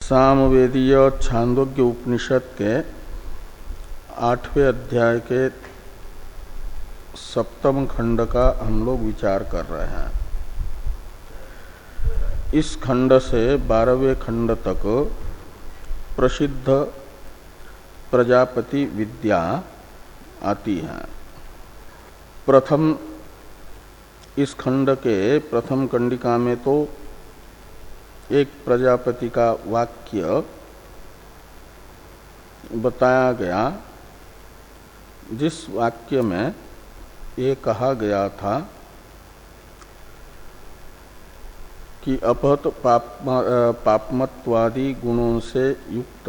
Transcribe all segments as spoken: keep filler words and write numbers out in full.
सामवेदीय छांदोग्य उपनिषद के आठवें अध्याय के सप्तम खंड का हम लोग विचार कर रहे हैं। इस खंड से बारहवें खंड तक प्रसिद्ध प्रजापति विद्या आती है। प्रथम इस खंड के प्रथम कंडिका में तो एक प्रजापति का वाक्य बताया गया, जिस वाक्य में ये कहा गया था कि अपहत पाप, पापमत्वादि गुणों से युक्त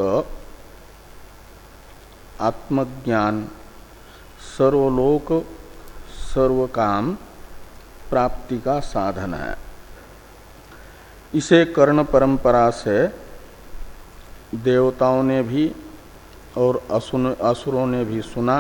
आत्मज्ञान सर्वलोक सर्वकाम प्राप्ति का साधन है। इसे कर्ण परंपरा से देवताओं ने भी और असुरों ने भी सुना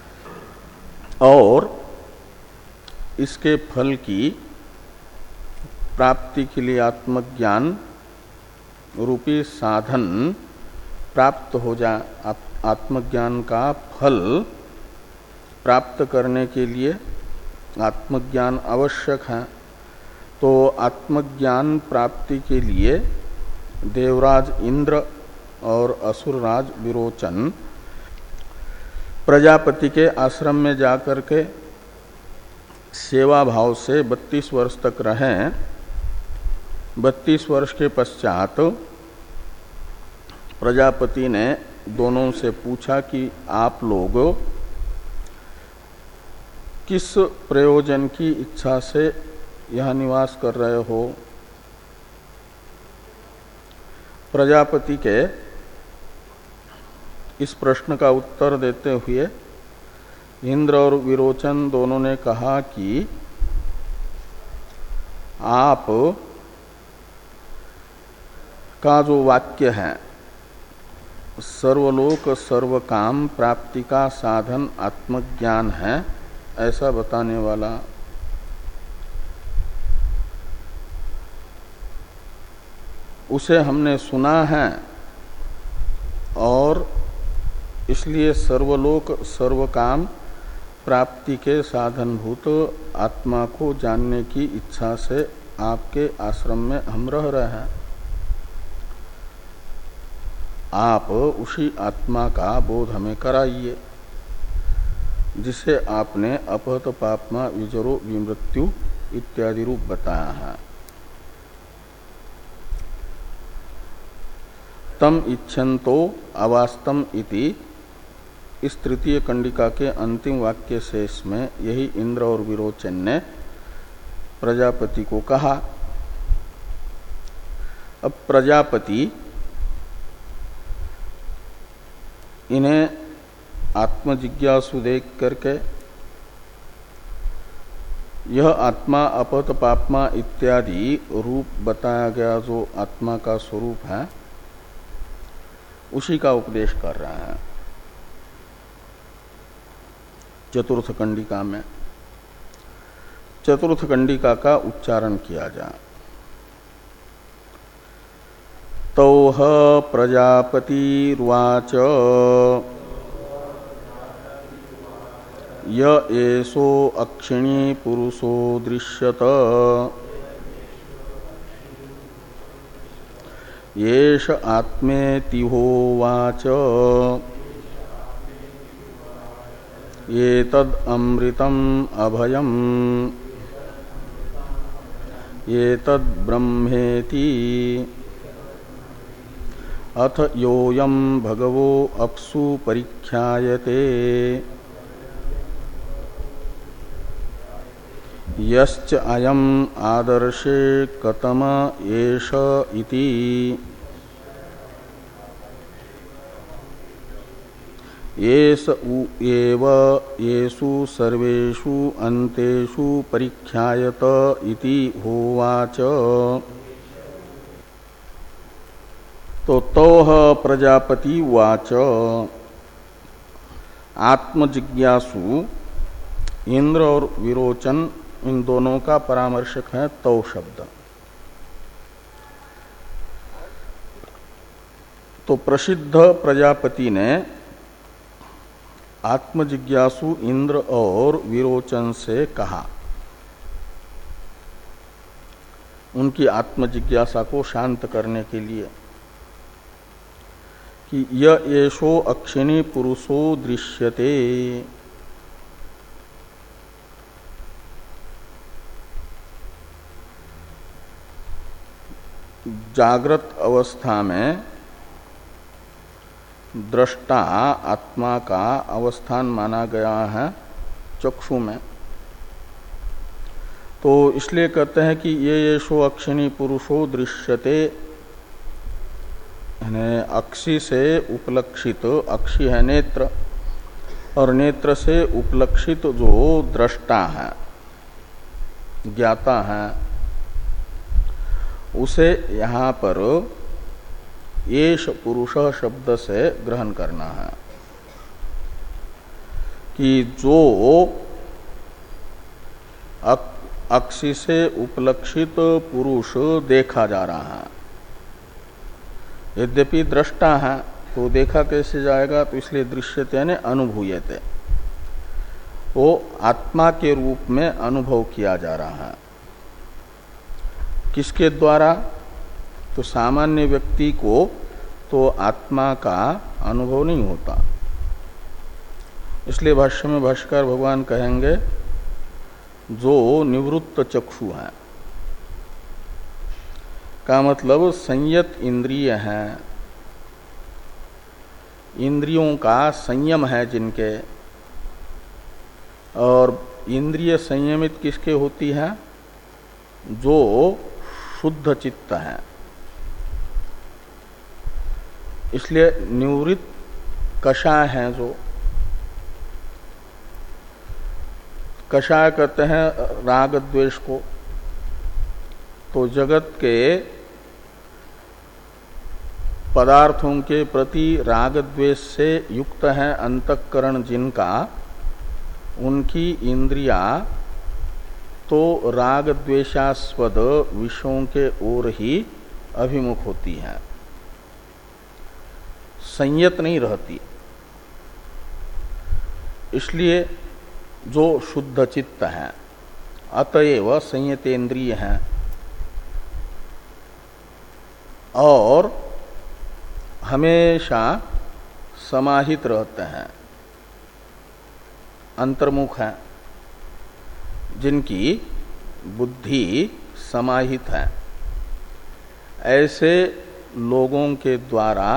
और इसके फल की प्राप्ति के लिए आत्मज्ञान रूपी साधन प्राप्त हो जाए। आत्मज्ञान का फल प्राप्त करने के लिए आत्मज्ञान आवश्यक है। तो आत्मज्ञान प्राप्ति के लिए देवराज इंद्र और असुरराज विरोचन प्रजापति के आश्रम में जाकर के सेवा भाव से बत्तीस वर्ष तक रहें। बत्तीस वर्ष के पश्चात प्रजापति ने दोनों से पूछा कि आप लोग किस प्रयोजन की इच्छा से यहाँ निवास कर रहे हो। प्रजापति के इस प्रश्न का उत्तर देते हुए इंद्र और विरोचन दोनों ने कहा कि आप का जो वाक्य है सर्वलोक सर्वकाम प्राप्ति का साधन आत्मज्ञान है, ऐसा बताने वाला उसे हमने सुना है और इसलिए सर्वलोक सर्वकाम प्राप्ति के साधनभूत आत्मा को जानने की इच्छा से आपके आश्रम में हम रह रहे हैं। आप उसी आत्मा का बोध हमें कराइए जिसे आपने अपहत पापमा विजरो विमृत्यु इत्यादि रूप बताया है। तम इच्छन्तो अवास्तम इति इस तृतीय कंडिका के अंतिम वाक्य शेष में यही इंद्र और विरोचन ने प्रजापति को कहा। अब प्रजापति इन्हें आत्मजिज्ञासु देख करके यह आत्मा अपहत पापमा इत्यादि रूप बताया गया जो आत्मा का स्वरूप है उसी का उपदेश कर रहा है। चतुर्थ कंडिका में चतुर्थ कंडिका का उच्चारण किया जाए। तौह प्रजापतिर्वाच य एषो अक्षिणी पुरुषो दृश्यत येष आत्मेतिहोवाच एतद् अमृतम् अभयम् एतद् ब्रह्मेति अथ योऽयं भगवो अप्सु परीक्षायते यश्च अयम् आदर्शे कतम एष इति एष एव येषु सर्वेषु अन्तेषु परीक्षायत इति होवाच। तो तौह प्रजापति वाच आत्मजिज्ञासु इंद्र और विरोचन इन दोनों का परामर्शक है तौ शब्द। तो प्रसिद्ध प्रजापति ने आत्मजिज्ञासु इंद्र और विरोचन से कहा, उनकी आत्मजिज्ञासा को शांत करने के लिए, कि य एषो अक्षिणी पुरुषो दृश्यते, जागृत अवस्था में दृष्टा आत्मा का अवस्थान माना गया है चक्षु में। तो इसलिए कहते हैं कि ये येषो अक्षिणी पुरुषो दृश्यते, अक्षि से उपलक्षित, अक्षि है नेत्र, और नेत्र से उपलक्षित जो दृष्टा है, ज्ञाता है, उसे यहाँ पर येष पुरुष शब्द से ग्रहण करना है कि जो अक्षि से उपलक्षित पुरुष देखा जा रहा है, यद्यपि दृष्टा है तो देखा कैसे जाएगा, तो इसलिए दृश्यते यानी अनुभूयते, वो आत्मा के रूप में अनुभव किया जा रहा है। किसके द्वारा? तो सामान्य व्यक्ति को तो आत्मा का अनुभव नहीं होता। इसलिए भाष्य में भाष्यकार भगवान कहेंगे जो निवृत्त चक्षु है, का मतलब संयत इंद्रिय है, इंद्रियों का संयम है जिनके, और इंद्रिय संयमित किसके होती है? जो शुद्ध चित्त है। इसलिए निवृत्त कषाय है, जो कषाय कहते हैं राग द्वेष को। तो जगत के पदार्थों के प्रति राग द्वेष से युक्त है अंतःकरण जिनका, उनकी इंद्रियां तो राग द्वेषास्पद विषयों के ओर ही अभिमुख होती हैं, संयत नहीं रहती। इसलिए जो शुद्ध चित्त है, अतएव संयतेन्द्रिय हैं और हमेशा समाहित रहते हैं, अंतर्मुख हैं, जिनकी बुद्धि समाहित है, ऐसे लोगों के द्वारा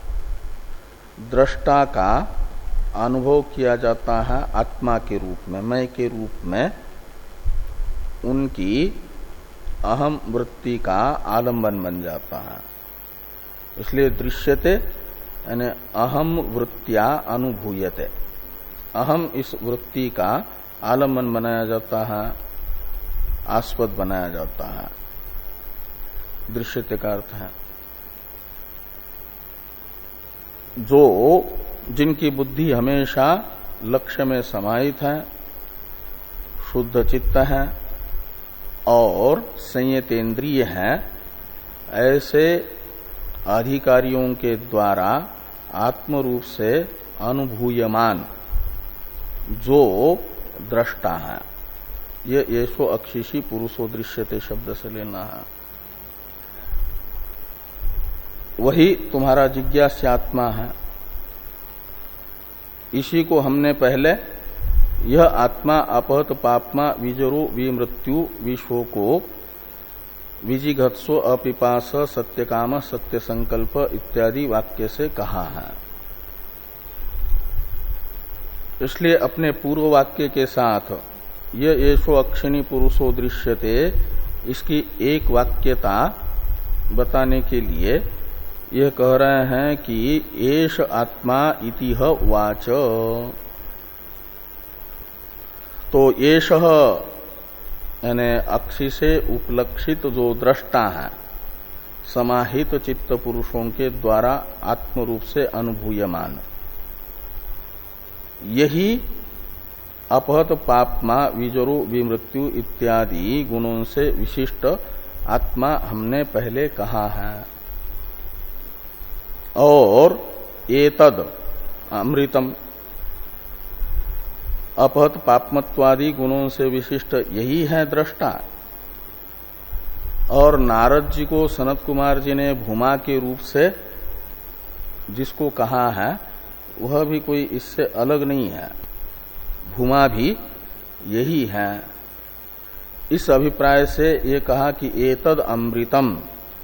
दृष्टा का अनुभव किया जाता है आत्मा के रूप में, मैं के रूप में, उनकी अहम वृत्ति का आलंबन बन जाता है। इसलिए दृश्यते यानी अहम वृत्तिया अनुभूयते, अहम इस वृत्ति का आलंबन बनाया जाता है, आस्पद बनाया जाता है, दृश्यते का अर्थ है जो जिनकी बुद्धि हमेशा लक्ष्य में समाहित है, शुद्ध चित्त है और संयतेन्द्रिय है, ऐसे अधिकारियों के द्वारा आत्म रूप से अनुभूयमान जो दृष्टा है, ये येषो अक्षिषी पुरुषो दृश्यते शब्द से लेना है, वही तुम्हारा जिज्ञास्य आत्मा है। इसी को हमने पहले यह आत्मा अपहत पापमा विजरो विमृत्यु विशोको विजिघत्सो अपिपास सत्यकाम सत्य संकल्प इत्यादि वाक्य से कहा है। इसलिए अपने पूर्व वाक्य के साथ ये येषो अक्षिणी पुरुषो दृश्यते, इसकी एक वाक्यता बताने के लिए यह कह रहे हैं कि एष आत्मा इति ह वाच। तो एष यानी अक्षि से उपलक्षित जो दृष्टा है, समाहित चित्त पुरुषों के द्वारा आत्म रूप से अनुभूयमान, यही अपहत पापमा विजरो विमृत्यु इत्यादि गुणों से विशिष्ट आत्मा हमने पहले कहा है। और एतद अमृतम, अपहत पापमत्वादि गुणों से विशिष्ट यही है दृष्टा। और नारद जी को सनत कुमार जी ने भूमा के रूप से जिसको कहा है वह भी कोई इससे अलग नहीं है, भूमा भी यही है। इस अभिप्राय से ये कहा कि एतद अमृतम,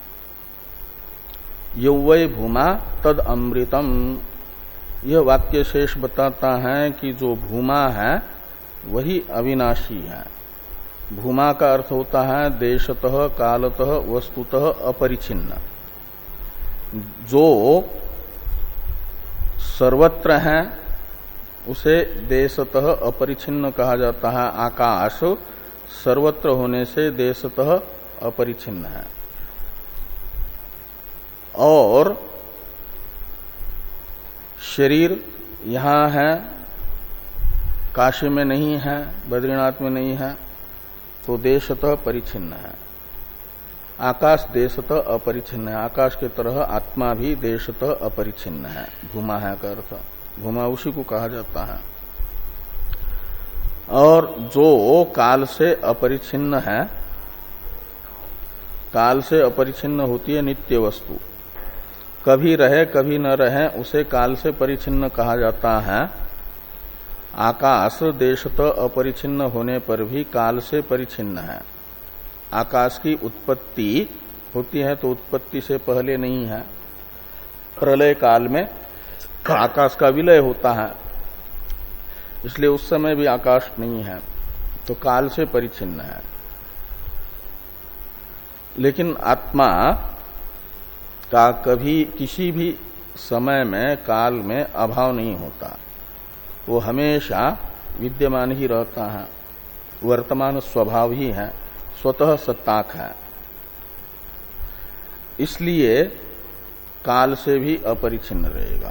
यौवै भूमा तद अमृतम। यह वाक्य शेष बताता है कि जो भूमा है वही अविनाशी है। भूमा का अर्थ होता है देशतः कालतः वस्तुतः अपरिछिन्न। जो सर्वत्र है उसे देशतः अपरिछिन्न कहा जाता है। आकाश सर्वत्र होने से देशतः अपरिछिन्न है। और शरीर यहां है, काशी में नहीं है, बद्रीनाथ में नहीं है, तो देशतः परिच्छिन्न है। आकाश देशतः अपरिच्छिन्न है। आकाश के तरह आत्मा भी देशतः अपरिच्छिन्न है। भूमा है का अर्थ, भूमा उसी को कहा जाता है। और जो काल से अपरिच्छिन्न है, काल से अपरिच्छिन्न होती है नित्य वस्तु, कभी रहे कभी न रहे उसे काल से परिच्छिन्न कहा जाता है। आकाश देशतः अपरिच्छिन्न होने पर भी काल से परिच्छिन्न है। आकाश की उत्पत्ति होती है तो उत्पत्ति से पहले नहीं है। प्रलय काल में आकाश का विलय होता है, इसलिए उस समय भी आकाश नहीं है, तो काल से परिच्छिन्न है। लेकिन आत्मा का कभी किसी भी समय में काल में अभाव नहीं होता, वो हमेशा विद्यमान ही रहता है, वर्तमान स्वभाव ही है, स्वतः सत्ताक है। इसलिए काल से भी अपरिच्छिन्न रहेगा।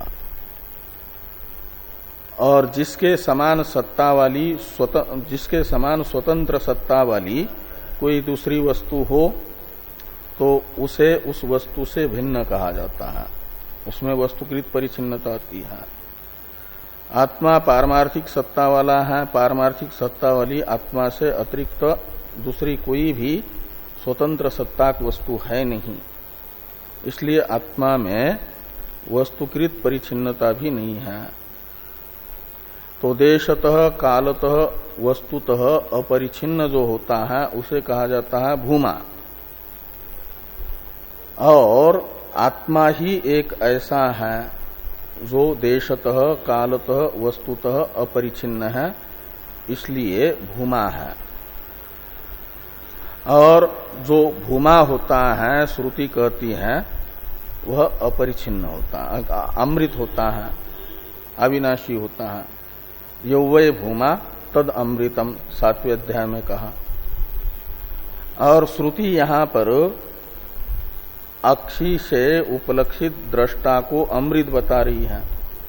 और जिसके समान सत्ता वाली जिसके समान स्वतंत्र सत्ता वाली कोई दूसरी वस्तु हो तो उसे उस वस्तु से भिन्न कहा जाता है, उसमें वस्तुकृत परिच्छिन्नता आती है। आत्मा पारमार्थिक सत्ता वाला है, पारमार्थिक सत्ता वाली आत्मा से अतिरिक्त दूसरी कोई भी स्वतंत्र सत्ताक वस्तु है नहीं, इसलिए आत्मा में वस्तुकृत परिच्छिन्नता भी नहीं है। तो देशतः कालतः वस्तुतः अपरिच्छिन्न जो होता है उसे कहा जाता है भूमा। और आत्मा ही एक ऐसा है जो देशतः कालतः वस्तुतः अपरिच्छिन्न है, इसलिए भूमा है। और जो भूमा होता है, श्रुति कहती है, वह अपरिच्छिन्न होता है, अमृत होता है, अविनाशी होता है। यौवै भूमा तद अमृतम, सातवें अध्याय में कहा। और श्रुति यहां पर अक्षी से उपलक्षित दृष्टा को अमृत बता रही है,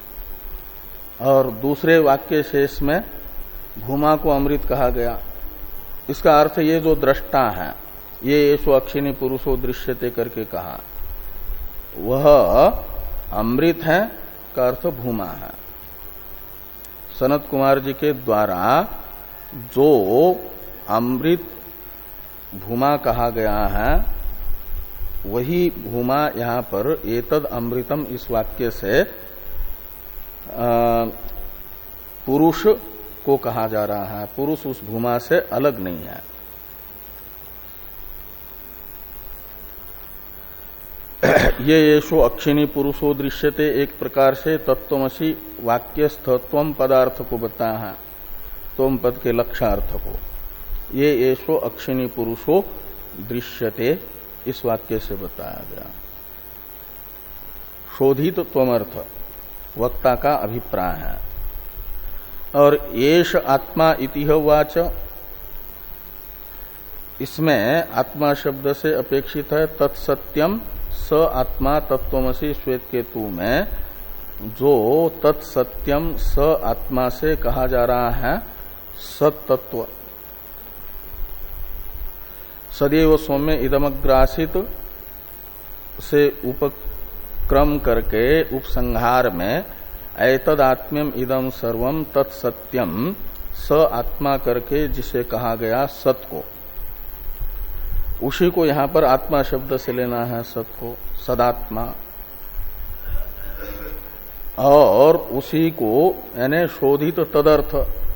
और दूसरे वाक्य शेष में भूमा को अमृत कहा गया। इसका अर्थ ये जो दृष्टा है, ये येषु अक्षिणी पुरुषो दृश्यते करके कहा, वह अमृत है का अर्थ भूमा है। सनत कुमार जी के द्वारा जो अमृत भूमा कहा गया है, वही भूमा यहां पर एतद अमृतम इस वाक्य से पुरुष को कहा जा रहा है। पुरुष उस भूमा से अलग नहीं है। ये येषु अक्षिणी पुरुषो दृश्यते एक प्रकार से तत्वमसि वाक्यस्थत्वम पदार्थ को बताया है, त्वम पद के लक्षार्थ को। ये येषु अक्षिणी पुरुषो दृश्यते इस वाक्य से बताया गया। शोधित त्वमर्थ वक्ता का अभिप्राय है। और येष आत्मा इति वाच, इसमें आत्मा शब्द से अपेक्षित है तत्सत्यम स आत्मा तत्वमसि श्वेत केतु में जो तत्सत्यम स आत्मा से कहा जा रहा है सत्तत्व। सदैव सौम्य इदमग्रासित से उप क्रम करके उपसंहार में एतदात्म्यम इदम सर्वम तत्सत्यम स आत्मा करके जिसे कहा गया सत को, उसी को यहां पर आत्मा शब्द से लेना है, सत को, सदात्मा। और उसी को यानी शोधित तदर्थ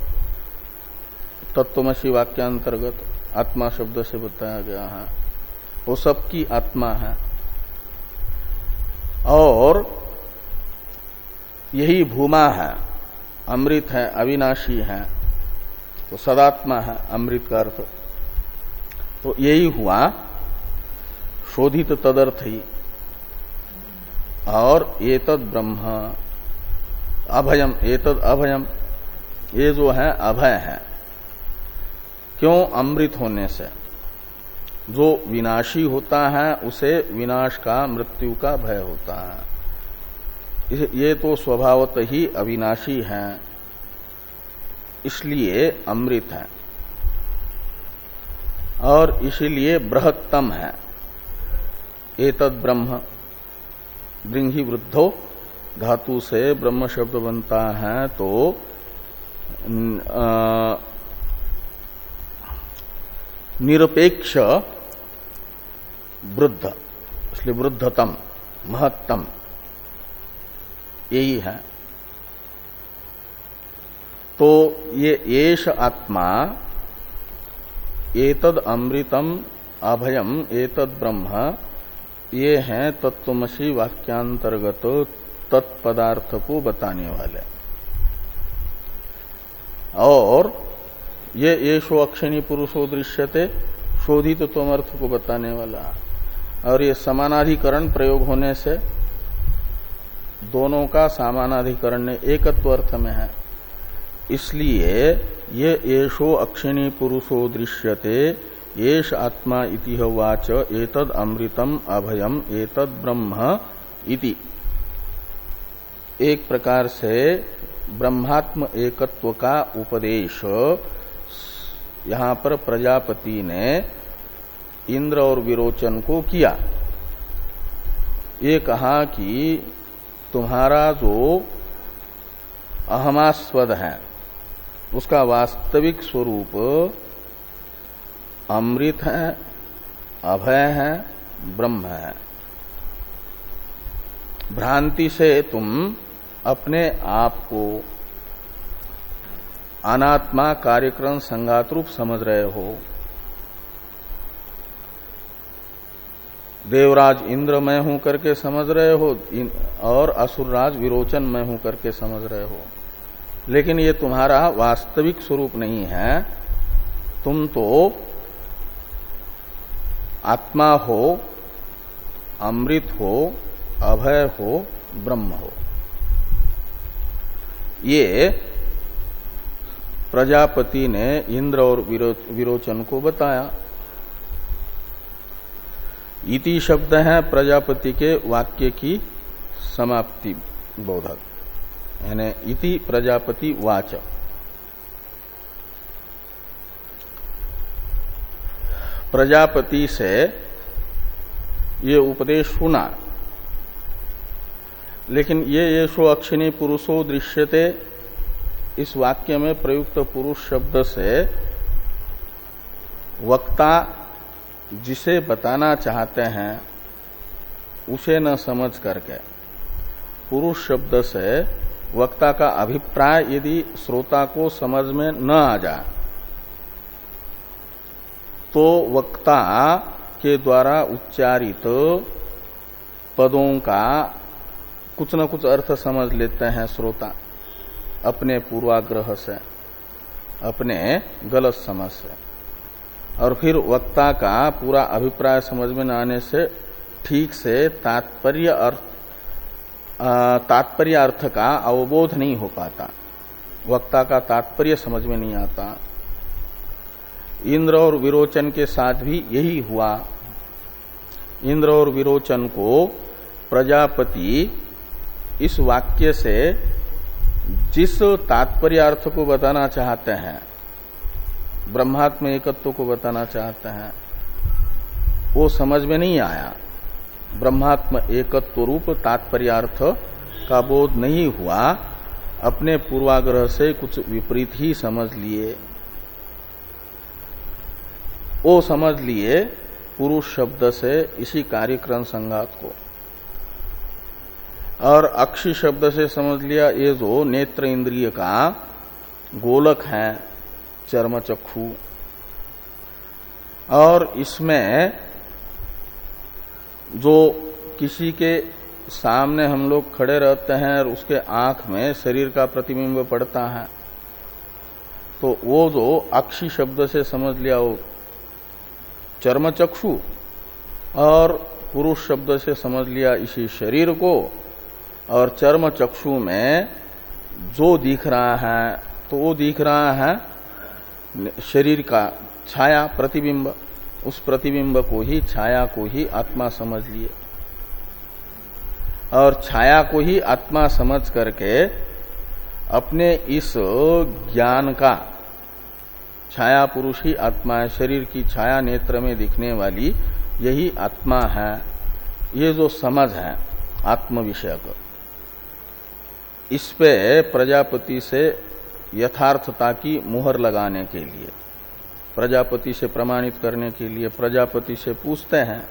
तत्वमसी वाक्यांतर्गत आत्मा शब्द से बताया गया है, वो सबकी आत्मा है। और यही भूमा है, अमृत है, अविनाशी है, तो सदात्मा है अमृत का अर्थ। तो यही हुआ शोधित तदर्थ ही। और एतद ब्रह्म अभयम, एतद अभयम, ये जो है अभय है। क्यों? अमृत होने से। जो विनाशी होता है उसे विनाश का, मृत्यु का भय होता है। ये तो स्वभावत ही अविनाशी है, इसलिए अमृत है। और इसीलिए बृहत्तम है। एतद ब्रह्म, ब्रिंहि वृद्धो धातु से ब्रह्म शब्द बनता है, तो आ, निरपेक्ष वृद्ध, इसलिए वृद्धतम, महत्तम, यही है। तो ये येष आत्मा एतद अमृतम अभयम एतद ब्रह्म, ये हैं तत्वमसी वाक्यांतर्गत तत्पदार्थ को बताने वाले। और ये येषो अक्षिणी पुरुषो दृश्यते, शोधित त्वमर्थ को बताने वाला। और ये समानाधिकरण प्रयोग होने से दोनों का समानाधिकरण एकत्व अर्थ में है, इसलिए ये येषो अक्षिणी पुरुषो दृश्यते येष आत्मा इति वाच एतद अमृतम अभयम एतद ब्रह्म इति। एक प्रकार से ब्रह्मात्म एकत्व का उपदेश यहां पर प्रजापति ने इंद्र और विरोचन को किया। ये कहा कि तुम्हारा जो अहमास्पद है उसका वास्तविक स्वरूप अमृत है, अभय है, ब्रह्म है। भ्रांति से तुम अपने आप को अनात्मा कार्यक्रम संघात रूप समझ रहे हो। देवराज इंद्र मैं हूं करके समझ रहे हो और असुरराज विरोचन मैं हूं करके समझ रहे हो, लेकिन ये तुम्हारा वास्तविक स्वरूप नहीं है। तुम तो आत्मा हो, अमृत हो, अभय हो, ब्रह्म हो। ये प्रजापति ने इंद्र और विरो, विरोचन को बताया। इति शब्द है प्रजापति के वाक्य की समाप्ति बोधक, यानी इति प्रजापति वाच। प्रजापति से ये उपदेश सुना, लेकिन ये येषो अक्षिणी पुरुषो दृश्यते, इस वाक्य में प्रयुक्त पुरुष शब्द से वक्ता जिसे बताना चाहते हैं उसे न समझ करके पुरुष शब्द से वक्ता का अभिप्राय यदि श्रोता को समझ में न आ जाए तो वक्ता के द्वारा उच्चारित पदों का कुछ न कुछ अर्थ समझ लेते हैं श्रोता अपने पूर्वाग्रह से, अपने गलत समझ से, और फिर वक्ता का पूरा अभिप्राय समझ में न आने से ठीक से तात्पर्य अर्थ तात्पर्य अर्थ का अवबोध नहीं हो पाता, वक्ता का तात्पर्य समझ में नहीं आता। इंद्र और विरोचन के साथ भी यही हुआ। इंद्र और विरोचन को प्रजापति इस वाक्य से जिस तात्पर्य अर्थ को बताना चाहते हैं, ब्रह्मात्म एकत्व को बताना चाहते हैं, वो समझ में नहीं आया। ब्रह्मात्म एकत्व रूप तात्पर्यार्थ का बोध नहीं हुआ, अपने पूर्वाग्रह से कुछ विपरीत ही समझ लिए। वो समझ लिए पुरुष शब्द से इसी कार्यक्रम संघात को, और अक्षि शब्द से समझ लिया ये जो नेत्र इंद्रिय का गोलक है चर्म चक्षु, और इसमें जो किसी के सामने हम लोग खड़े रहते हैं और उसके आंख में शरीर का प्रतिबिंब पड़ता है, तो वो जो अक्षि शब्द से समझ लिया वो चर्म चक्षु, और पुरुष शब्द से समझ लिया इसी शरीर को, और चर्म चक्षु में जो दिख रहा है तो वो दिख रहा है शरीर का छाया प्रतिबिंब, उस प्रतिबिंब को ही, छाया को ही आत्मा समझ लिए, और छाया को ही आत्मा समझ करके अपने इस ज्ञान का, छाया पुरुष ही आत्मा है, शरीर की छाया नेत्र में दिखने वाली यही आत्मा है, ये जो समझ है आत्म विषयक, इस पे प्रजापति से यथार्थता की मुहर लगाने के लिए, प्रजापति से प्रमाणित करने के लिए प्रजापति से पूछते हैं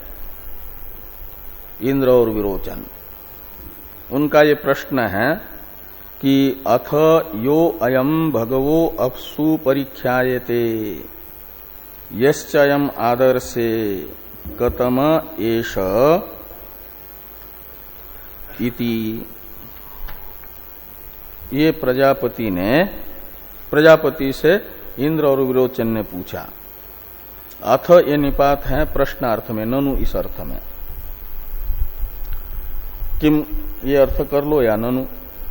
इंद्र और विरोचन। उनका ये प्रश्न है कि अथ यो अयम भगवो अप्सु परीक्षायते यश्चयम आदर्शे कतम एष इति। ये प्रजापति ने, प्रजापति से इंद्र और विरोचन ने पूछा। अथ ये निपात है प्रश्नार्थ में, ननु इस अर्थ में, किम ये अर्थ कर लो या ननु,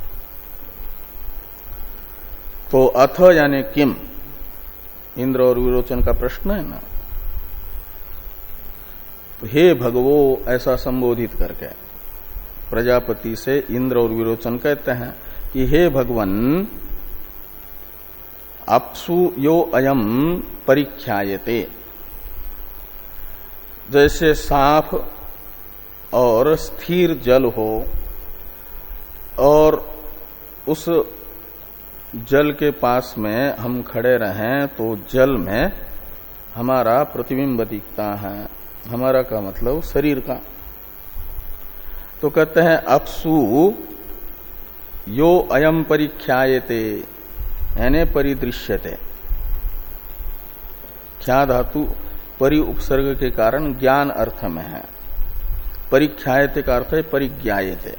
तो अथ यानी किम, इंद्र और विरोचन का प्रश्न है ना, तो हे भगवो ऐसा संबोधित करके प्रजापति से इंद्र और विरोचन कहते हैं कि हे भगवन, अप्सु यो अयम परीक्षायते, जैसे साफ और स्थिर जल हो और उस जल के पास में हम खड़े रहें तो जल में हमारा प्रतिबिंब दिखता है, हमारा का मतलब शरीर का, तो कहते हैं अप्सु यो अयम परीक्षायते यानी परिदृश्यते, ख्या धातु परि उपसर्ग के कारण ज्ञान अर्थ में है, परीक्षायते का अर्थ है परिज्ञायते,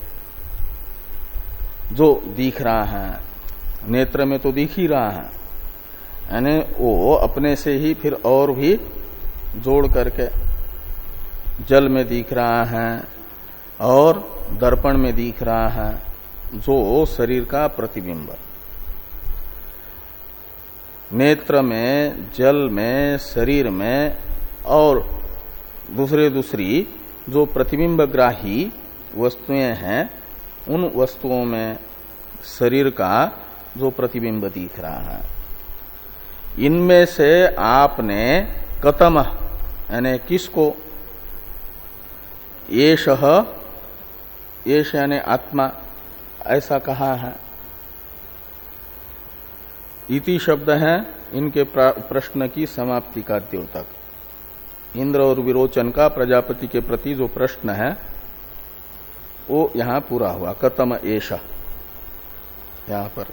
जो दिख रहा है, नेत्र में तो दिख ही रहा है, यानी वो अपने से ही फिर और भी जोड़ करके जल में दिख रहा है और दर्पण में दिख रहा है, जो शरीर का प्रतिबिंब, नेत्र में, जल में, शरीर में और दूसरे दूसरी जो प्रतिबिंबग्राही वस्तुएं हैं, उन वस्तुओं में शरीर का जो प्रतिबिंब दिख रहा है, इनमें से आपने कतम यानी किसको, येषः, येष यानी आत्मा ऐसा कहा है। इति शब्द है इनके प्रश्न की समाप्ति का द्योतक। इंद्र और विरोचन का प्रजापति के प्रति जो प्रश्न है वो यहां पूरा हुआ, कतम एष, यहां पर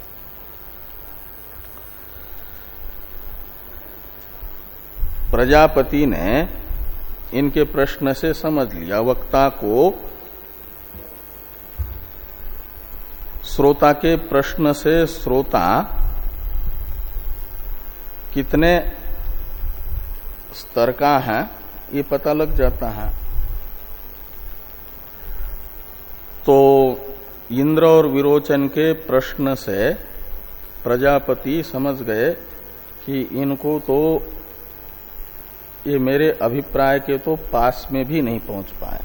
प्रजापति ने इनके प्रश्न से समझ लिया, वक्ता को श्रोता के प्रश्न से श्रोता कितने स्तर का है ये पता लग जाता है। तो इंद्र और विरोचन के प्रश्न से प्रजापति समझ गए कि इनको तो ये मेरे अभिप्राय के तो पास में भी नहीं पहुंच पाए,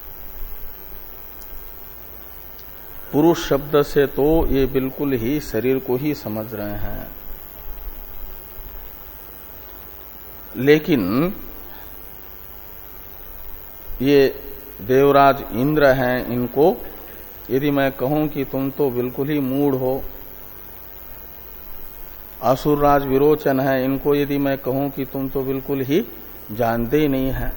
पुरुष शब्द से तो ये बिल्कुल ही शरीर को ही समझ रहे हैं, लेकिन ये देवराज इंद्र हैं इनको यदि मैं कहूं कि तुम तो बिल्कुल ही मूढ़ हो, असुरराज विरोचन है इनको यदि मैं कहूं कि तुम तो बिल्कुल ही जानते ही नहीं है,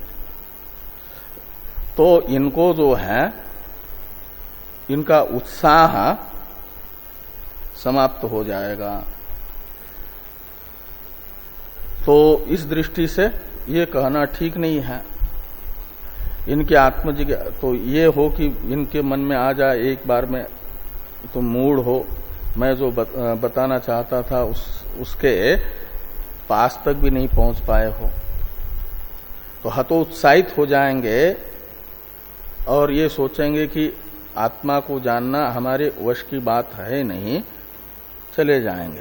तो इनको जो है इनका उत्साह समाप्त हो जाएगा। तो इस दृष्टि से ये कहना ठीक नहीं है। इनके आत्मजिज्ञासा तो ये हो कि इनके मन में आ जाए एक बार में तुम मूढ़ हो, मैं जो बताना चाहता था उस उसके पास तक भी नहीं पहुंच पाए हो, तो हतोत्साहित हो जाएंगे और ये सोचेंगे कि आत्मा को जानना हमारे वश की बात है नहीं, चले जाएंगे।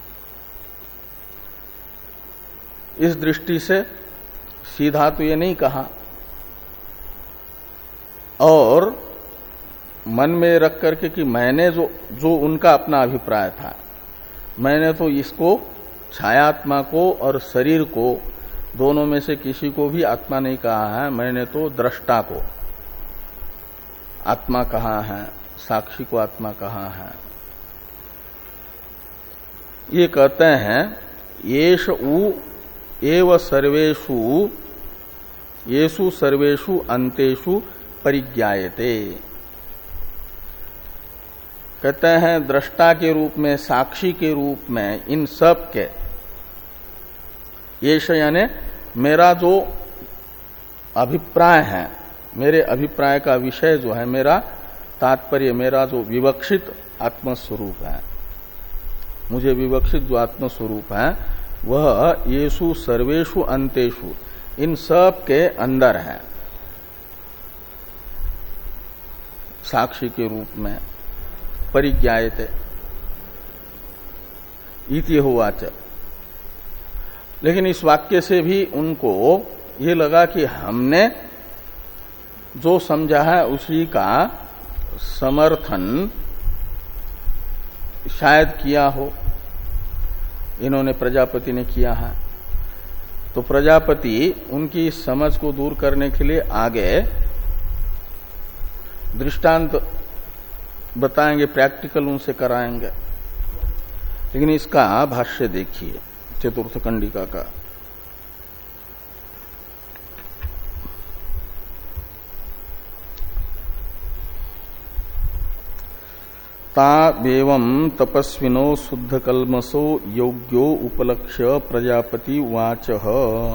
इस दृष्टि से सीधा तो ये नहीं कहा, और मन में रख करके कि मैंने जो जो उनका अपना अभिप्राय था, मैंने तो इसको छायात्मा को और शरीर को दोनों में से किसी को भी आत्मा नहीं कहा है, मैंने तो दृष्टा को आत्मा कहा है, साक्षी को आत्मा कहा है। ये कहते हैं येष उ एव सर्वेषु येषु सर्वेषु अंतेषु परिज्ञायते। कहते हैं दृष्टा के रूप में, साक्षी के रूप में इन सब के, येष यानी मेरा जो अभिप्राय है, मेरे अभिप्राय का विषय जो है, मेरा तात्पर्य, मेरा जो विवक्षित आत्मस्वरूप है, मुझे विवक्षित जो आत्मस्वरूप है वह येषु सर्वेषु अंतेषु इन सब के अंदर है, साक्षी के रूप में। परिज्ञायते इति होवाच। लेकिन इस वाक्य से भी उनको ये लगा कि हमने जो समझा है उसी का समर्थन शायद किया हो, इन्होंने प्रजापति ने किया है। तो प्रजापति उनकी समझ को दूर करने के लिए आगे दृष्टांत बताएंगे, प्रैक्टिकल उनसे कराएंगे। लेकिन इसका भाष्य देखिए चतुर्थ कंडिका का। तावेवं तपस्विनो शुद्ध कल्मसो योग्यो उपलक्ष्य प्रजापति वाचः।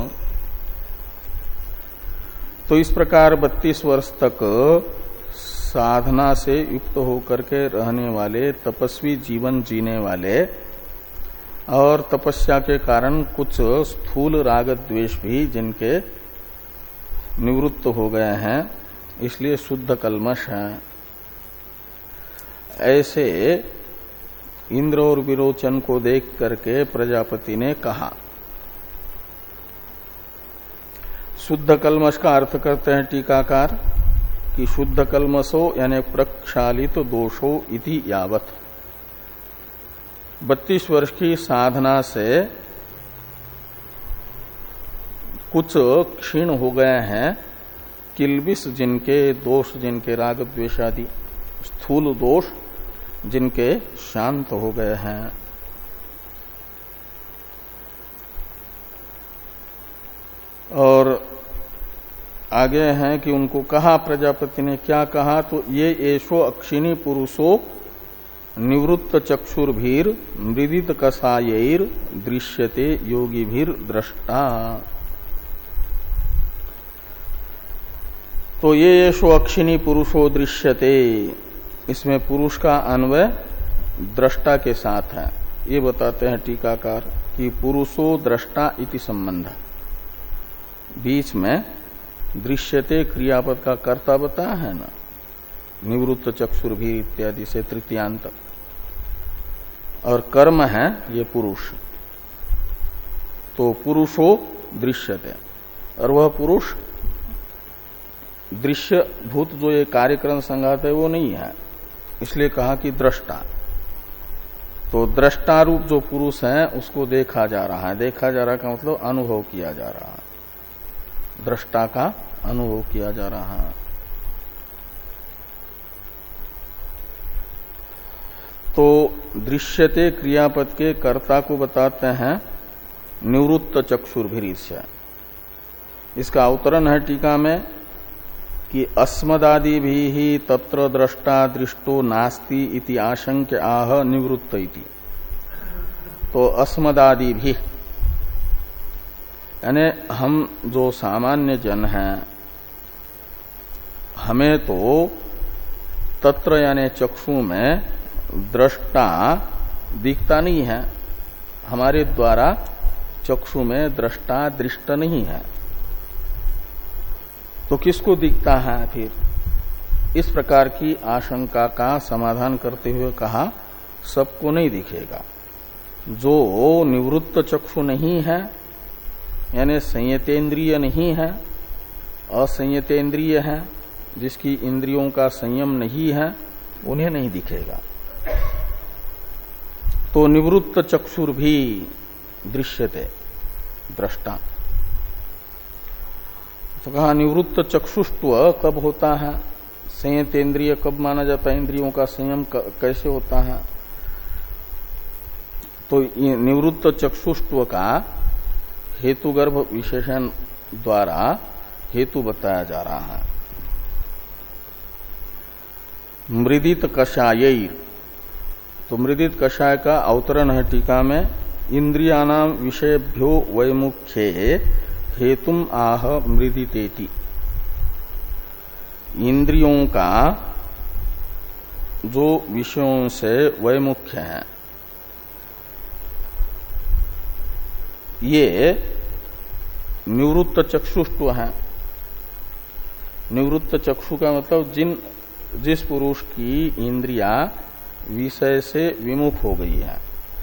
तो इस प्रकार बत्तीस वर्ष तक साधना से युक्त होकर के रहने वाले, तपस्वी जीवन जीने वाले और तपस्या के कारण कुछ स्थूल राग द्वेष भी जिनके निवृत्त हो गए हैं, इसलिए शुद्ध कल्मष हैं, ऐसे इंद्र और विरोचन को देख करके प्रजापति ने कहा। शुद्ध कल्मष का अर्थ करते हैं टीकाकार कि शुद्ध कल्मषो यानी प्रक्षालित दोषो इति यावत। बत्तीस वर्ष की साधना से कुछ क्षीण हो गए हैं किल्बिष जिनके दोष, जिनके राग द्वेष आदि स्थूल दोष जिनके शांत हो गए हैं। और आगे हैं कि उनको कहा, प्रजापति ने क्या कहा, तो ये एषो अक्षिणी पुरुषो निवृत्त चक्षुर्भीर मृदित कसायैर दृश्यते योगिभीर दृष्टा। तो ये एषो अक्षिणी पुरुषो दृश्यते, इसमें पुरुष का अन्वय दृष्टा के साथ है। ये बताते हैं टीकाकार कि पुरुषो दृष्टा इति संबंध, बीच में दृश्यते क्रियापद का कर्ता बताया है ना, निवृत्त चक्षुर्भी इत्यादि से तृतीयांत, और कर्म है ये पुरुष। तो पुरुषो दृश्यते, और वह पुरुष दृश्य भूत जो ये कार्यक्रम संघात है वो नहीं है, इसलिए कहा कि दृष्टा। तो दृष्टा रूप जो पुरुष है उसको देखा जा रहा है, देखा जा रहा का मतलब अनुभव किया जा रहा है, दृष्टा का अनुभव किया जा रहा है। तो दृश्यते क्रियापद के कर्ता को बताते हैं निवृत्त चक्षुर्भिरीस्य। इसका अवतरण है टीका में कि अस्मदादि भी ही तत्र दृष्टा दृष्टो नास्ति इति आशंक्य आह निवृत्त इति। तो अस्मदादि भी यानी हम जो सामान्य जन हैं, हमें तो तत्र यानी चक्षु में दृष्टा दिखता नहीं है, हमारे द्वारा चक्षु में दृष्टा दृष्ट नहीं है। तो किसको दिखता है फिर? इस प्रकार की आशंका का समाधान करते हुए कहा सबको नहीं दिखेगा। जो निवृत्त चक्षु नहीं है यानी संयतेंद्रिय नहीं है, असंयतेंद्रिय है, जिसकी इंद्रियों का संयम नहीं है, उन्हें नहीं दिखेगा। तो निवृत्त चक्षुर भी दृश्यते दृष्टा। तो कहा निवृत्त चक्षुष्त्व कब होता है, संयतेंद्रिय कब माना जाता है, इंद्रियों का संयम कैसे होता है? तो निवृत्त चक्षुष्त्व का हेतुगर्भ विशेषण द्वारा हेतु बताया जा रहा है। मृदित कषायैर, तो मृदित कषाय का अवतरण है टीका में इंद्रियाणाम विषयभ्यो वैमुख्ये हेतुम आह मृदितेति। इंद्रियों का जो विषयों से वैमुख्य है, ये निवृत्त चक्षुष्टु है। निवृत्त चक्षु का मतलब जिन जिस पुरुष की इंद्रिया विषय से विमुख हो गई है,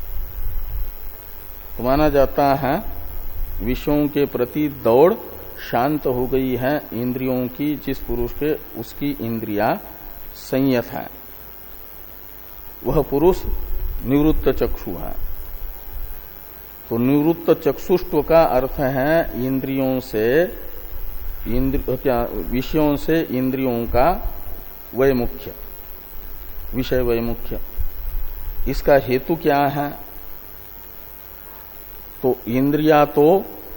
तो माना जाता है विषयों के प्रति दौड़ शांत हो गई है इंद्रियों की, जिस पुरुष के उसकी इंद्रिया संयत है, वह पुरुष निवृत्त चक्षु है। तो निवृत्त चक्षुष्टु का अर्थ है इंद्रियों से इंद्र क्या विषयों से इंद्रियों का वैमुख्य, विषय वैमुख्य। इसका हेतु क्या है? तो इंद्रिया तो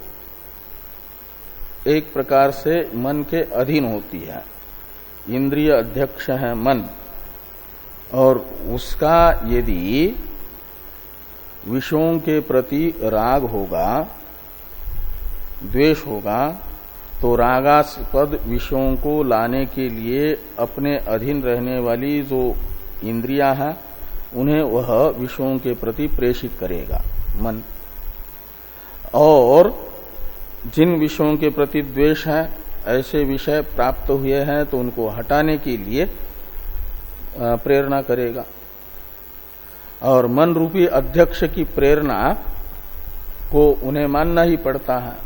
एक प्रकार से मन के अधीन होती है, इंद्रिय अध्यक्ष है मन, और उसका यदि विषयों के प्रति राग होगा, द्वेष होगा, तो रागास्पद विषयों को लाने के लिए अपने अधीन रहने वाली जो इंद्रियां हैं, उन्हें वह विषयों के प्रति प्रेषित करेगा मन। और जिन विषयों के प्रति द्वेष है, ऐसे विषय प्राप्त हुए हैं तो उनको हटाने के लिए प्रेरणा करेगा। और मन रूपी अध्यक्ष की प्रेरणा को उन्हें मानना ही पड़ता है।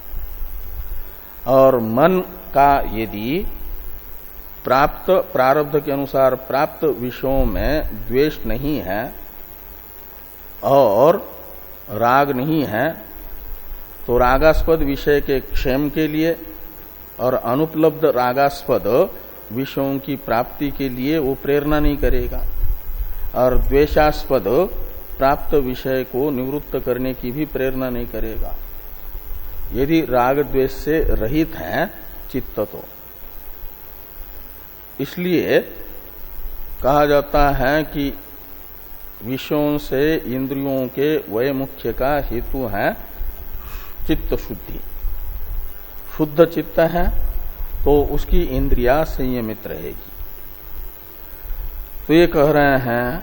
और मन का यदि प्राप्त प्रारब्ध के अनुसार प्राप्त विषयों में द्वेष नहीं है और राग नहीं है, तो रागास्पद विषय के क्षेम के लिए और अनुपलब्ध रागास्पद विषयों की प्राप्ति के लिए वो प्रेरणा नहीं करेगा। और द्वेषास्पद प्राप्त विषय को निवृत्त करने की भी प्रेरणा नहीं करेगा, यदि राग द्वेष से रहित है चित्त। तो इसलिए कहा जाता है कि विषयों से इंद्रियों के वैमुख्य का हेतु है चित्त शुद्धि। शुद्ध चित्त है तो उसकी इंद्रिया संयमित रहेगी। तो ये कह रहे हैं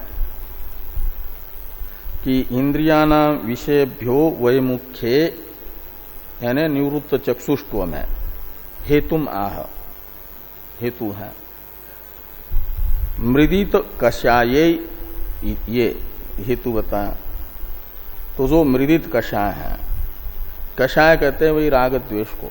कि इंद्रियाणाम विषयभ्यो वैमुख्ये यानी निवृत्त चक्षुष्टव में हेतुम आह, हेतु है। मृदित कषाये ये हेतु बताया। तो जो मृदित कषाय है, कषाय कहते हैं वही राग द्वेष को,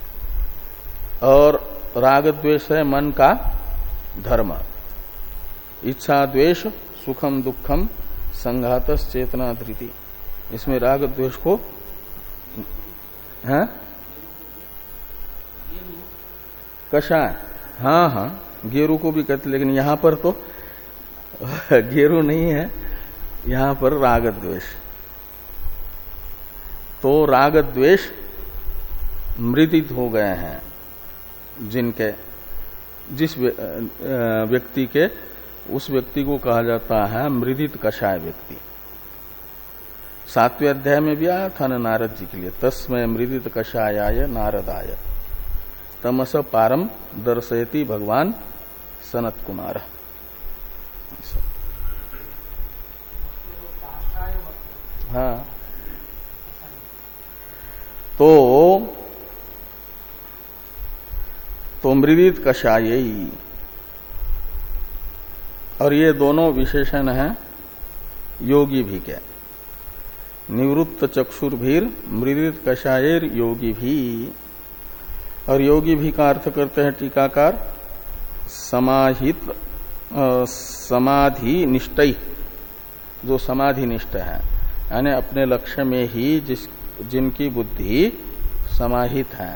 और राग द्वेष है मन का धर्म। इच्छा द्वेष सुखम दुखम संघातस चेतना धृति, इसमें राग द्वेष को है कषाय। हाँ हाँ गेरू को भी कहते, लेकिन यहां पर तो गेरू नहीं है यहां पर राग द्वेष। तो राग द्वेष मृदित हो गए हैं जिनके, जिस व्यक्ति के, उस व्यक्ति को कहा जाता है मृदित कषाय व्यक्ति। सातवें अध्याय में भी आया था ना नारद जी के लिए, तस्मय मृदित कषायाय नारदाय तमस पारम दर्शयति भगवान सनत कुमार। हाँ, तो तो मृदित कषायी, और ये दोनों विशेषण हैं योगी भी के। निवृत्त चक्षुर्भीर मृदित कषायर योगी भी, और योगी भी का अर्थ करते हैं टीकाकार समाहित समाधि निष्ठई, जो समाधि निष्ठ है, यानी अपने लक्ष्य में ही जिस जिनकी बुद्धि समाहित है,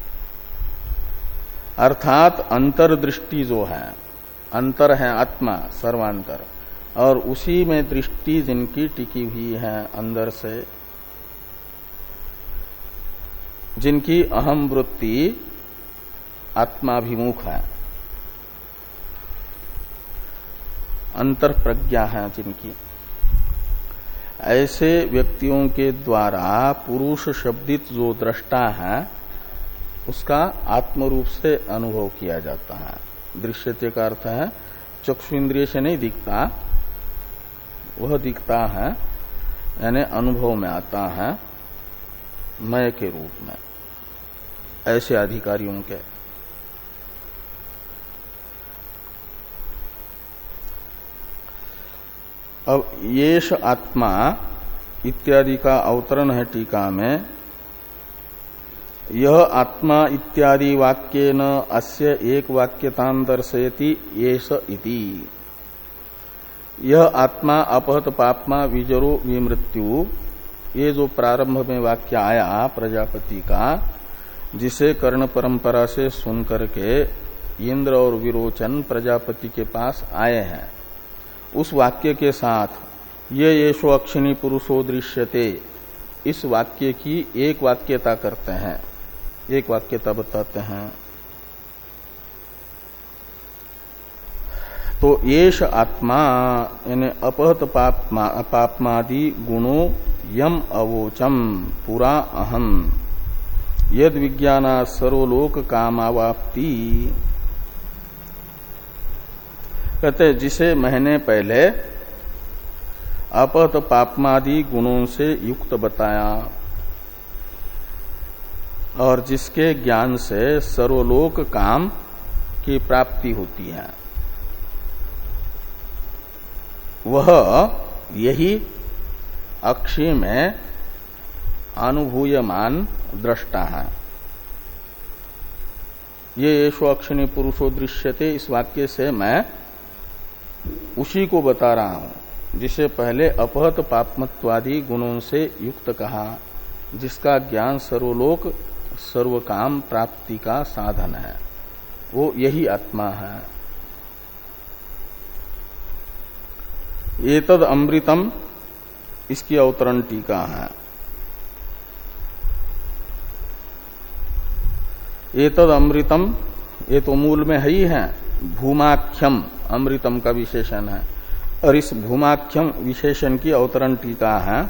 अर्थात अंतर्दृष्टि जो है, अंतर है आत्मा सर्वांतर, और उसी में दृष्टि जिनकी टिकी हुई है अंदर से, जिनकी अहम वृत्ति आत्माभिमुख है, अंतर प्रज्ञा है जिनकी, ऐसे व्यक्तियों के द्वारा पुरुष शब्दित जो दृष्टा है उसका आत्मरूप से अनुभव किया जाता है। दृश्यते का अर्थ है चक्षु इंद्रिय से नहीं दिखता, वह दिखता है यानी अनुभव में आता है मय के रूप में, ऐसे अधिकारियों के। अब येष आत्मा इत्यादि का अवतरण है टीका में, यह आत्मा इत्यादि वाक्येन अस्य एक वाक्यतां दर्शयति येष इति। यह आत्मा अपहत पापमा विजरो विमृत्यु, ये जो प्रारंभ में वाक्य आया प्रजापति का, जिसे कर्ण परंपरा से सुन करके इंद्र और विरोचन प्रजापति के पास आए हैं, उस वाक्य के साथ ये येषो अक्षिणी पुरुषो दृश्यते, इस वाक्य की एक वाक्यता करते हैं, एक वाक्यता बताते हैं। तो येष आत्मा यानी अपहत पापमा पापमादि गुणों यम अवोचम पुरा अहम यद विज्ञाना सर्वलोक कामावाप्ति, कहते जिसे मैंने पहले अपहत पापमादि गुणों से युक्त बताया और जिसके ज्ञान से सर्वलोक काम की प्राप्ति होती है, वह यही अक्षी में अनुभूयमान दृष्टा है। ये येषो अक्षिणी पुरुषो दृश्यते, इस वाक्य से मैं उसी को बता रहा हूं जिसे पहले अपहत पापमत्वादि गुणों से युक्त कहा, जिसका ज्ञान सर्वलोक सर्वकाम प्राप्ति का साधन है, वो यही आत्मा है। एतद अमृतम, इसकी अवतरण टीका है। एतद अमृतम, ये तो मूल में है ही है, भूमाख्यम अमृतम का विशेषण है, और इस भूमाख्यम विशेषण की अवतरण टीका है।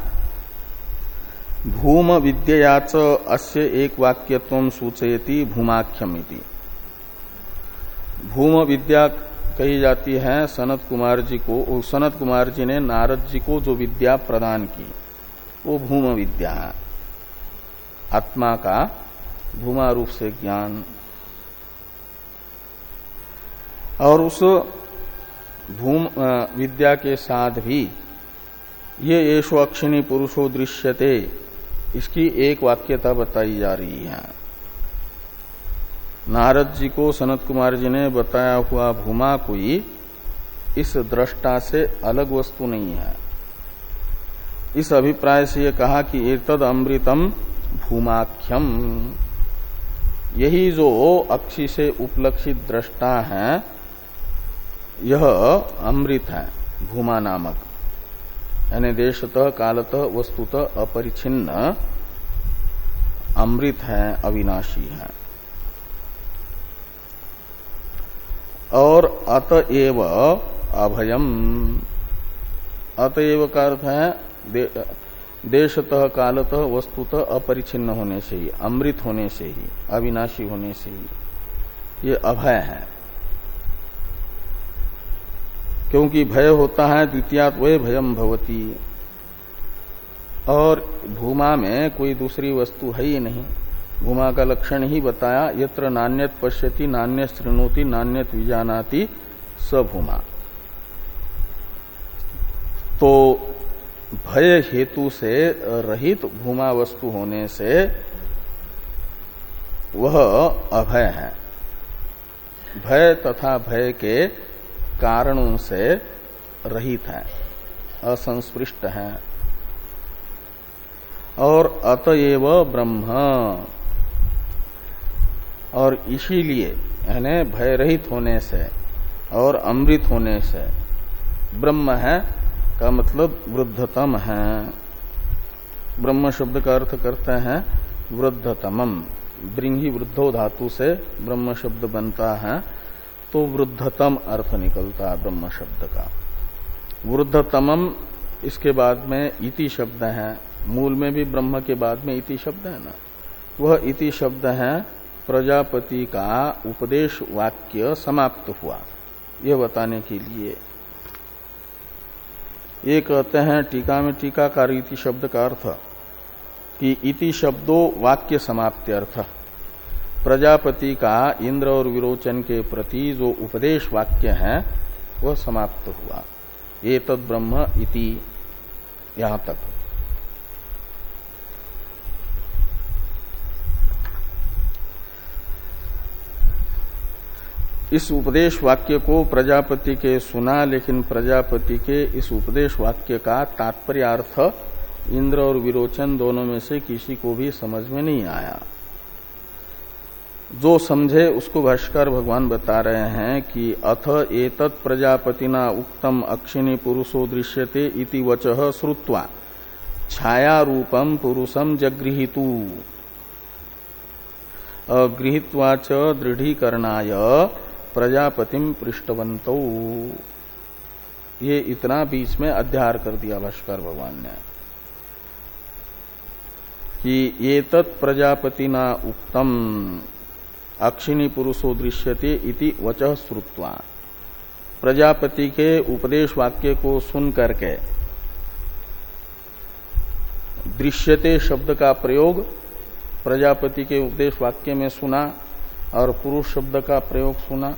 भूम विद्याच अस्य एक वाक्यत्वं सूचयति भूमाख्यमिति। भूम विद्या कही जाती है सनत कुमार जी को, सनत कुमार जी ने नारद जी को जो विद्या प्रदान की वो भूम विद्या है, आत्मा का भूमा रूप से ज्ञान। और उस भूम विद्या के साथ भी ये येषो अक्षिणी पुरुषो दृश्यते, इसकी एक वाक्यता बताई जा रही है। नारद जी को सनत कुमार जी ने बताया हुआ भूमा कोई इस दृष्टा से अलग वस्तु नहीं है। इस अभिप्राय से ये कहा कि एतद अमृतम भूमाख्यम, यही जो अक्षी से उपलक्षित दृष्टा है यह अमृत है भूमा नामक, यानी देशतः कालतः वस्तुतः अपरिछिन्न अमृत है, अविनाशी है। और अतएव अभयम, अतएव का अर्थ है दे, देशतः कालतः वस्तुतः अपरिछिन्न होने से ही, अमृत होने से ही, अविनाशी होने से ही ये अभय है। क्योंकि भय होता है द्वितीयात् वै भयम भवति, और भूमा में कोई दूसरी वस्तु है ही नहीं। भूमा का लक्षण ही बताया, यत्र नान्यत पश्यति नान्यत शृणोति नान्यत विजानाति स भूमा। तो भय हेतु से रहित भूमा वस्तु होने से वह अभय है। भय तथा भय के कारणों से रहित है, असंस्पृष्ट है। और अतएव ब्रह्म, और इसीलिए यानी भय रहित होने से और अमृत होने से ब्रह्म है का मतलब वृद्धतम है। ब्रह्म शब्द का अर्थ करते हैं वृद्धतमम, ब्रिंही वृद्धो धातु से ब्रह्म शब्द बनता है, तो वृद्धतम अर्थ निकलता है ब्रह्म शब्द का। वृद्धतमम इसके बाद में इति शब्द है, मूल में भी ब्रह्म के बाद में इति शब्द है ना, वह इति शब्द है प्रजापति का उपदेश वाक्य समाप्त हुआ, यह बताने के लिए। ये कहते हैं टीका में, टीकाकार इति शब्द का अर्थ कि इति शब्दों वाक्य समाप्ति अर्थ, प्रजापति का इंद्र और विरोचन के प्रति जो उपदेश वाक्य है वह समाप्त हुआ। ये तद ब्रह्म इति, यहां तक। इस उपदेश वाक्य को प्रजापति के सुना, लेकिन प्रजापति के इस उपदेश वाक्य का तात्पर्यार्थ इंद्र और विरोचन दोनों में से किसी को भी समझ में नहीं आया। जो समझे उसको भाष्कर भगवान बता रहे हैं कि अथ एतत् प्रजापतिना उक्तम अक्षिणी पुरुषो दृश्यते इति वचः श्रुत्वा छाया रूपम पुरुषम जगृहीतु गृहीत्वा च दृढ़ीकरणाय प्रजापतिम पृष्ठवन्तौ। ये इतना बीच में अध्यार कर दिया भाष्कर भगवान ने कि एतत् प्रजापतिना उक्तम अक्षिणी पुरुषो दृश्यते इति वचः श्रुत्वा, प्रजापति के उपदेश वाक्य को सुन करके दृश्यते शब्द का प्रयोग प्रजापति के उपदेश वाक्य में सुना और पुरुष शब्द का प्रयोग सुना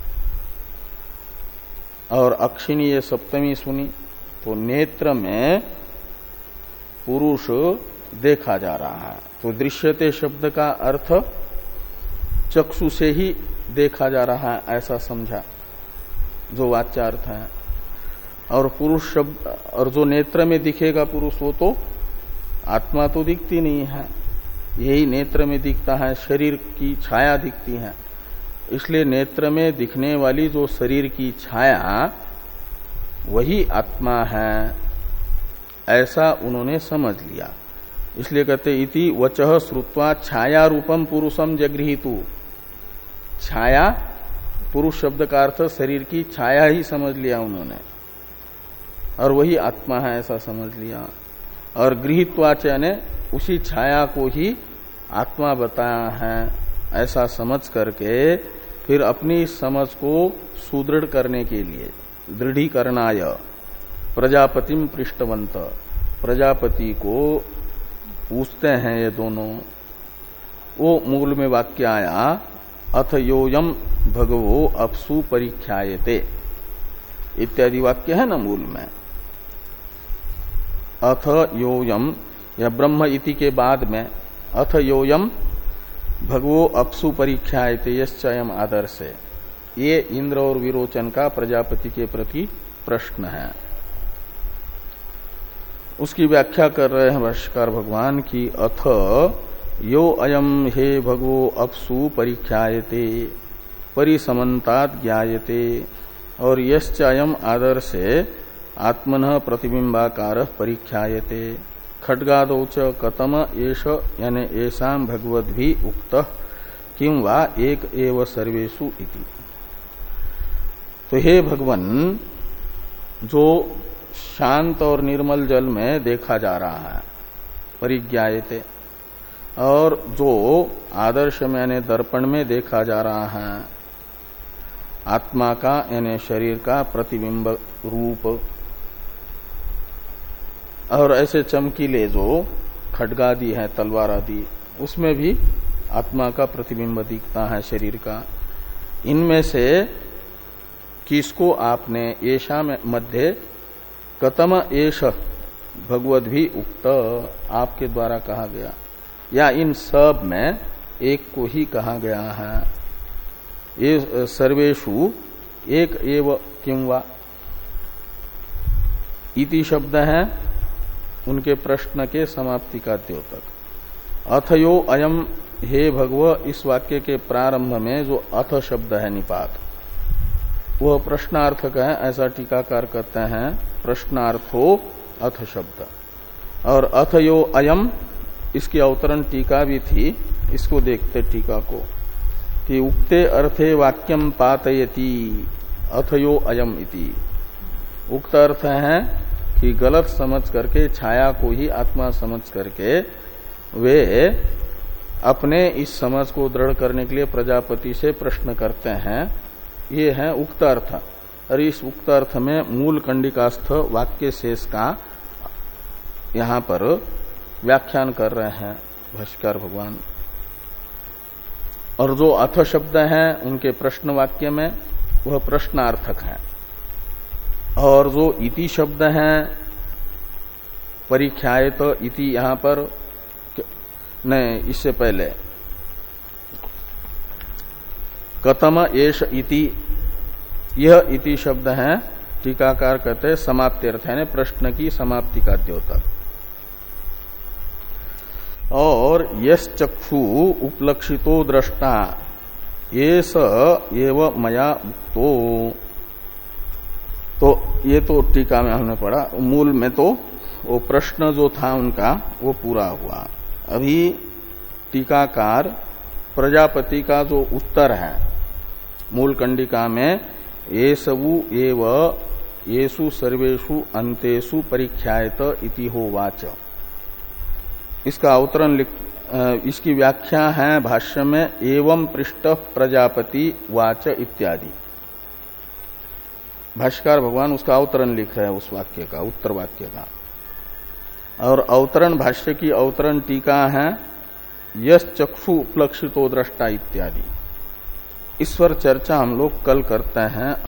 और अक्षिणी ये सप्तमी सुनी, तो नेत्र में पुरुष देखा जा रहा है। तो दृश्यते शब्द का अर्थ चक्षु से ही देखा जा रहा है, ऐसा समझा जो वाच्यार्थ है। और पुरुष शब्द, और जो नेत्र में दिखेगा पुरुष, वो तो आत्मा तो दिखती नहीं है, यही नेत्र में दिखता है, शरीर की छाया दिखती है। इसलिए नेत्र में दिखने वाली जो शरीर की छाया वही आत्मा है, ऐसा उन्होंने समझ लिया। इसलिए कहते इति वचः श्रुत्वा छाया रूपम पुरुषम जगृहीतु। छाया, पुरुष शब्द का अर्थ शरीर की छाया ही समझ लिया उन्होंने, और वही आत्मा है ऐसा समझ लिया। और गृहीत्वाच ने उसी छाया को ही आत्मा बताया है, ऐसा समझ करके फिर अपनी समझ को सुदृढ़ करने के लिए दृढ़ीकरणाय प्रजापतिम पृष्ठवंत, प्रजापति को पूछते हैं ये दोनों। वो मूल में वाक्य आया अथ योयम भगवो अपसु परीक्षायते इत्यादि वाक्य है ना मूल में। अथ योयम, या ब्रह्म इति के बाद में अथ योयम भगवो अपसु परीक्षायते यश्चयम आदर से, ये इंद्र और विरोचन का प्रजापति के प्रति प्रश्न है। उसकी व्याख्या कर रहे हैं भाष्यकार भगवान की अथ यो अयम हे भगवो अपसु परीक्षायते परिसमन्तात् ज्ञायते और यश्च अयम आदर से आत्मनः प्रतिबिंबाकार परीक्षायते खड्गादौ च कतम एष यानी येषां भगवद्भि उक्तः किं वा एक एव सर्वेषु इति। तो हे भगवन, जो शांत और निर्मल जल में देखा जा रहा है परिज्ञायते, और जो आदर्श में यानी दर्पण में देखा जा रहा है आत्मा का यानी शरीर का प्रतिबिंब रूप, और ऐसे चमकीले जो खड्गादि है तलवार आदि उसमें भी आत्मा का प्रतिबिंब दिखता है शरीर का। इनमें से किसको आपने ऐशा में मध्य कतम एष भगवद्भि उक्त आपके द्वारा कहा गया, या इन सब में एक को ही कहा गया है। ये सर्वेषु एक एव किं वा इति शब्द है उनके प्रश्न के समाप्ति का द्योतक। अथयो अयम हे भगव, इस वाक्य के प्रारंभ में जो अथ शब्द है निपात, वह प्रश्नार्थक है, ऐसा टीकाकार कहते हैं। प्रश्नार्थो अथ शब्द, और अथयो अयम इसकी अवतरण टीका भी थी। इसको देखते टीका को कि उक्ते अर्थे वाक्यम पातयति अथयो अयम इति। उक्त अर्थ है कि गलत समझ करके, छाया को ही आत्मा समझ करके वे अपने इस समझ को दृढ़ करने के लिए प्रजापति से प्रश्न करते हैं। ये है उक्त अर्थ। और इस उक्त अर्थ में मूल कंडिकास्थ वाक्य शेष का यहां पर व्याख्यान कर रहे हैं भाष्यकार भगवान। और जो अथ शब्द है उनके प्रश्न वाक्य में वह प्रश्नार्थक है, और जो इति शब्द है परीक्षायत इति यहां पर नहीं, इससे पहले कतम एष इति, यह इति शब्द है टीकाकार कहते हैं समाप्त्यर्थ है, प्रश्न की समाप्ति का द्योतक। और यस चक्षु उपलक्षितो दृष्टा ये स एव मया उक्तो, तो ये तो टीका में हमने पढ़ा। मूल में तो वो प्रश्न जो था उनका वो पूरा हुआ। अभी टीकाकार प्रजापति का जो उत्तर है मूल कंडिका में, ये सबु एव येषु सर्वेषु अंतेषु परीक्षायत इति हो वाच, इसका अवतरण लिख, इसकी व्याख्या है भाष्य में एवं पृष्ठ प्रजापति वाच इत्यादि। भाष्यकार भगवान उसका अवतरण लिख रहे हैं उस वाक्य का, उत्तर वाक्य का। और अवतरण भाष्य की अवतरण टीका है यस चक्षु उपलक्षितो दृष्टा इत्यादि। इस पर चर्चा हम लोग कल करते हैं।